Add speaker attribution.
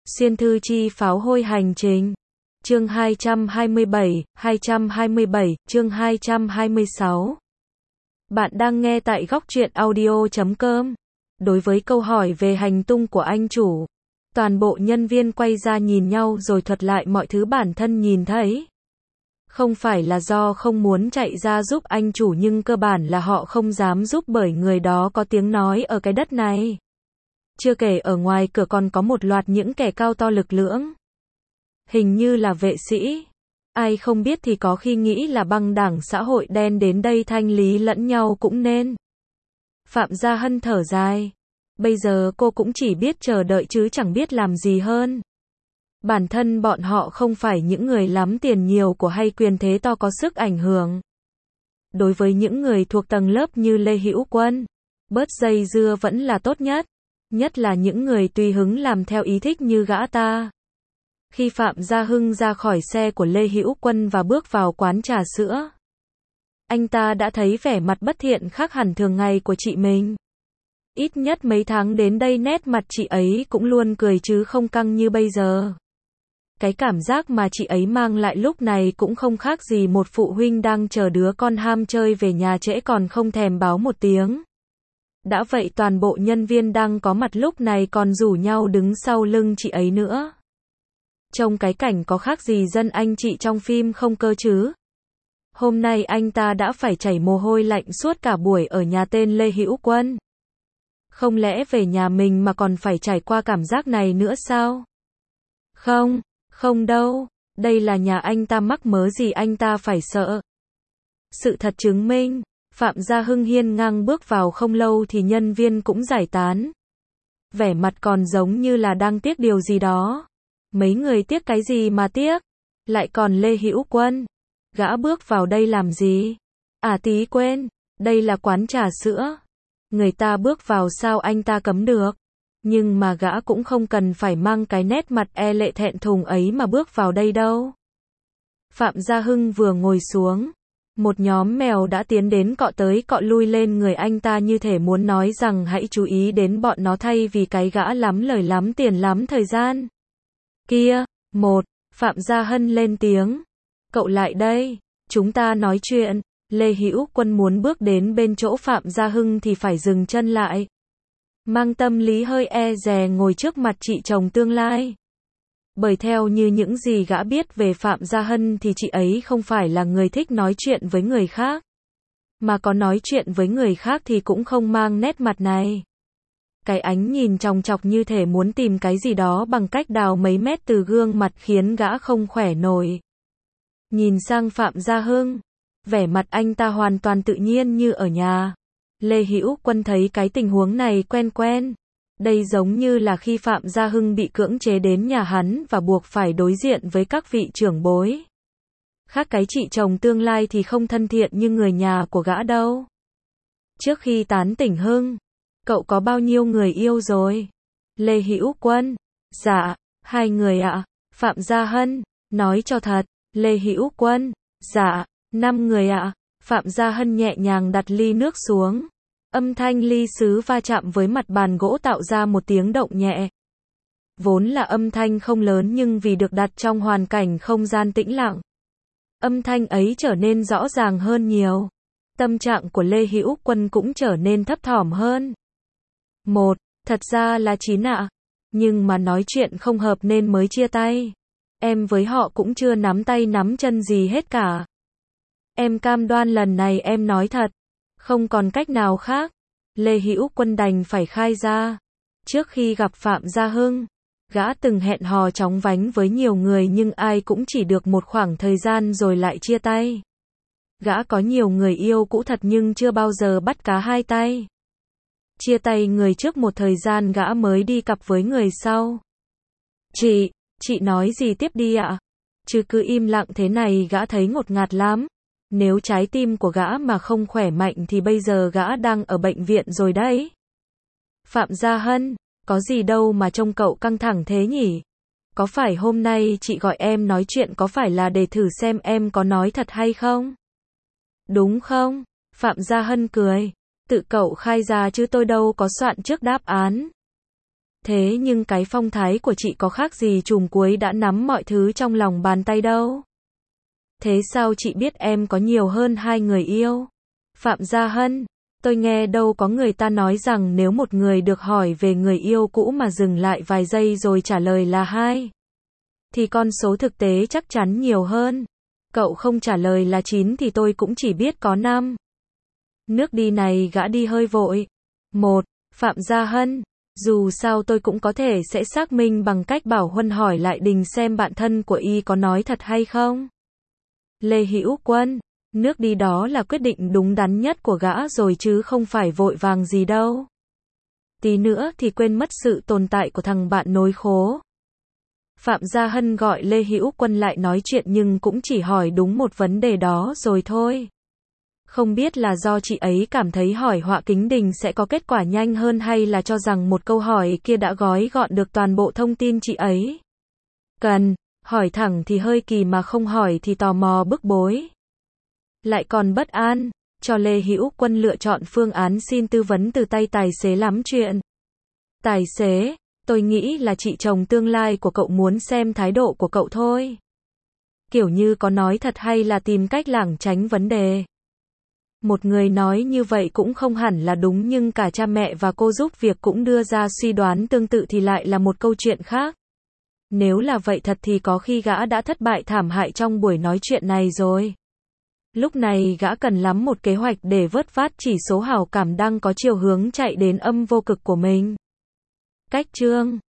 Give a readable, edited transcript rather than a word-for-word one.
Speaker 1: Xuyên thư chi pháo hôi hành trình. Chương 227, chương 226. Bạn đang nghe tại góc truyện audio.com. Đối với câu hỏi về hành tung của anh chủ, toàn bộ nhân viên quay ra nhìn nhau rồi thuật lại mọi thứ bản thân nhìn thấy. Không phải là do không muốn chạy ra giúp anh chủ, nhưng cơ bản là họ không dám giúp bởi người đó có tiếng nói ở cái đất này. Chưa kể ở ngoài cửa còn có một loạt những kẻ cao to lực lưỡng. Hình như là vệ sĩ. Ai không biết thì có khi nghĩ là băng đảng xã hội đen đến đây thanh lý lẫn nhau cũng nên. Phạm Gia Hân thở dài. Bây giờ cô cũng chỉ biết chờ đợi chứ chẳng biết làm gì hơn. Bản thân bọn họ không phải những người lắm tiền nhiều của hay quyền thế to có sức ảnh hưởng. Đối với những người thuộc tầng lớp như Lê Hữu Quân, bớt dây dưa vẫn là tốt nhất. Nhất là những người tùy hứng làm theo ý thích như gã ta. Khi Phạm Gia Hưng ra khỏi xe của Lê Hữu Quân và bước vào quán trà sữa, anh ta đã thấy vẻ mặt bất thiện khác hẳn thường ngày của chị mình. Ít nhất mấy tháng đến đây nét mặt chị ấy cũng luôn cười chứ không căng như bây giờ. Cái cảm giác mà chị ấy mang lại lúc này cũng không khác gì một phụ huynh đang chờ đứa con ham chơi về nhà trễ còn không thèm báo một tiếng. Đã vậy toàn bộ nhân viên đang có mặt lúc này còn rủ nhau đứng sau lưng chị ấy nữa. Trông cái cảnh có khác gì dân anh chị trong phim không cơ chứ. Hôm nay anh ta đã phải chảy mồ hôi lạnh suốt cả buổi ở nhà tên Lê Hữu Quân. Không lẽ về nhà mình mà còn phải trải qua cảm giác này nữa sao? Không, không đâu, đây là nhà anh ta, mắc mớ gì anh ta phải sợ. Sự thật chứng minh, Phạm Gia Hưng hiên ngang bước vào không lâu thì nhân viên cũng giải tán. Vẻ mặt còn giống như là đang tiếc điều gì đó. Mấy người tiếc cái gì mà tiếc? Lại còn Lê Hữu Quân. Gã bước vào đây làm gì? À tí quên, đây là quán trà sữa. Người ta bước vào sao anh ta cấm được? Nhưng mà gã cũng không cần phải mang cái nét mặt e lệ thẹn thùng ấy mà bước vào đây đâu. Phạm Gia Hưng vừa ngồi xuống, một nhóm mèo đã tiến đến cọ tới cọ lui lên người anh ta như thể muốn nói rằng hãy chú ý đến bọn nó thay vì cái gã lắm lời lắm tiền lắm thời gian. Kia, Phạm Gia Hân lên tiếng. Cậu lại đây, chúng ta nói chuyện. Lê Hữu Quân muốn bước đến bên chỗ Phạm Gia Hưng thì phải dừng chân lại. Mang tâm lý hơi e dè ngồi trước mặt chị chồng tương lai. Bởi theo như những gì gã biết về Phạm Gia Hân thì chị ấy không phải là người thích nói chuyện với người khác. Mà có nói chuyện với người khác thì cũng không mang nét mặt này. Cái ánh nhìn chòng chọc như thể muốn tìm cái gì đó bằng cách đào mấy mét từ gương mặt khiến gã không khỏe nổi. Nhìn sang Phạm Gia Hưng, vẻ mặt anh ta hoàn toàn tự nhiên như ở nhà. Lê Hữu Quân thấy cái tình huống này quen quen. Đây giống như là khi Phạm Gia Hưng bị cưỡng chế đến nhà hắn và buộc phải đối diện với các vị trưởng bối. Khác cái chị chồng tương lai thì không thân thiện như người nhà của gã đâu. Trước khi tán tỉnh Hưng, cậu có bao nhiêu người yêu rồi? Lê Hữu Quân: Dạ, 2 người ạ. Phạm Gia Hân: Nói cho thật. Lê Hữu Quân: Dạ, 5 người ạ. Phạm Gia Hân nhẹ nhàng đặt ly nước xuống. Âm thanh ly sứ va chạm với mặt bàn gỗ tạo ra một tiếng động nhẹ. Vốn là âm thanh không lớn nhưng vì được đặt trong hoàn cảnh không gian tĩnh lặng, âm thanh ấy trở nên rõ ràng hơn nhiều. Tâm trạng của Lê Hữu Quân cũng trở nên thấp thỏm hơn. Thật ra là 9 ạ. Nhưng mà nói chuyện không hợp nên mới chia tay. Em với họ cũng chưa nắm tay nắm chân gì hết cả. Em cam đoan lần này em nói thật. Không còn cách nào khác. Lê Hữu Quân đành phải khai ra. Trước khi gặp Phạm Gia Hưng, gã từng hẹn hò chóng vánh với nhiều người nhưng ai cũng chỉ được một khoảng thời gian rồi lại chia tay. Gã có nhiều người yêu cũ thật nhưng chưa bao giờ bắt cá hai tay. Chia tay người trước một thời gian gã mới đi cặp với người sau. Chị nói gì tiếp đi ạ? Chứ cứ im lặng thế này gã thấy ngột ngạt lắm. Nếu trái tim của gã mà không khỏe mạnh thì bây giờ gã đang ở bệnh viện rồi đấy. Phạm Gia Hân: Có gì đâu mà trông cậu căng thẳng thế nhỉ? Có phải hôm nay chị gọi em nói chuyện có phải là để thử xem em có nói thật hay không? Đúng không? Phạm Gia Hân cười. Tự cậu khai ra chứ tôi đâu có soạn trước đáp án. Thế nhưng cái phong thái của chị có khác gì trùm cuối đã nắm mọi thứ trong lòng bàn tay đâu. Thế sao chị biết em có nhiều hơn 2 người yêu? Phạm Gia Hân, tôi nghe đâu có người ta nói rằng nếu một người được hỏi về người yêu cũ mà dừng lại vài giây rồi trả lời là 2, thì con số thực tế chắc chắn nhiều hơn. Cậu không trả lời là 9 thì tôi cũng chỉ biết có 5. Nước đi này gã đi hơi vội. 1. Phạm Gia Hân, dù sao tôi cũng có thể sẽ xác minh bằng cách bảo Huân hỏi lại Đình xem bạn thân của y có nói thật hay không. Lê Hữu Quân, nước đi đó là quyết định đúng đắn nhất của gã rồi chứ không phải vội vàng gì đâu. Tí nữa thì quên mất sự tồn tại của thằng bạn nối khố. Phạm Gia Hân gọi Lê Hữu Quân lại nói chuyện nhưng cũng chỉ hỏi đúng một vấn đề đó rồi thôi. Không biết là do chị ấy cảm thấy hỏi Họa Kính Đình sẽ có kết quả nhanh hơn hay là cho rằng một câu hỏi kia đã gói gọn được toàn bộ thông tin chị ấy cần. Hỏi thẳng thì hơi kỳ mà không hỏi thì tò mò bức bối. Lại còn bất an, cho Lê Hữu Quân lựa chọn phương án xin tư vấn từ tay tài xế lắm chuyện. Tài xế, tôi nghĩ là chị chồng tương lai của cậu muốn xem thái độ của cậu thôi. Kiểu như có nói thật hay là tìm cách lảng tránh vấn đề. Một người nói như vậy cũng không hẳn là đúng nhưng cả cha mẹ và cô giúp việc cũng đưa ra suy đoán tương tự thì lại là một câu chuyện khác. Nếu là vậy thật thì có khi gã đã thất bại thảm hại trong buổi nói chuyện này rồi. Lúc này gã cần lắm một kế hoạch để vớt vát chỉ số hảo cảm đang có chiều hướng chạy đến âm vô cực của mình. Cách chương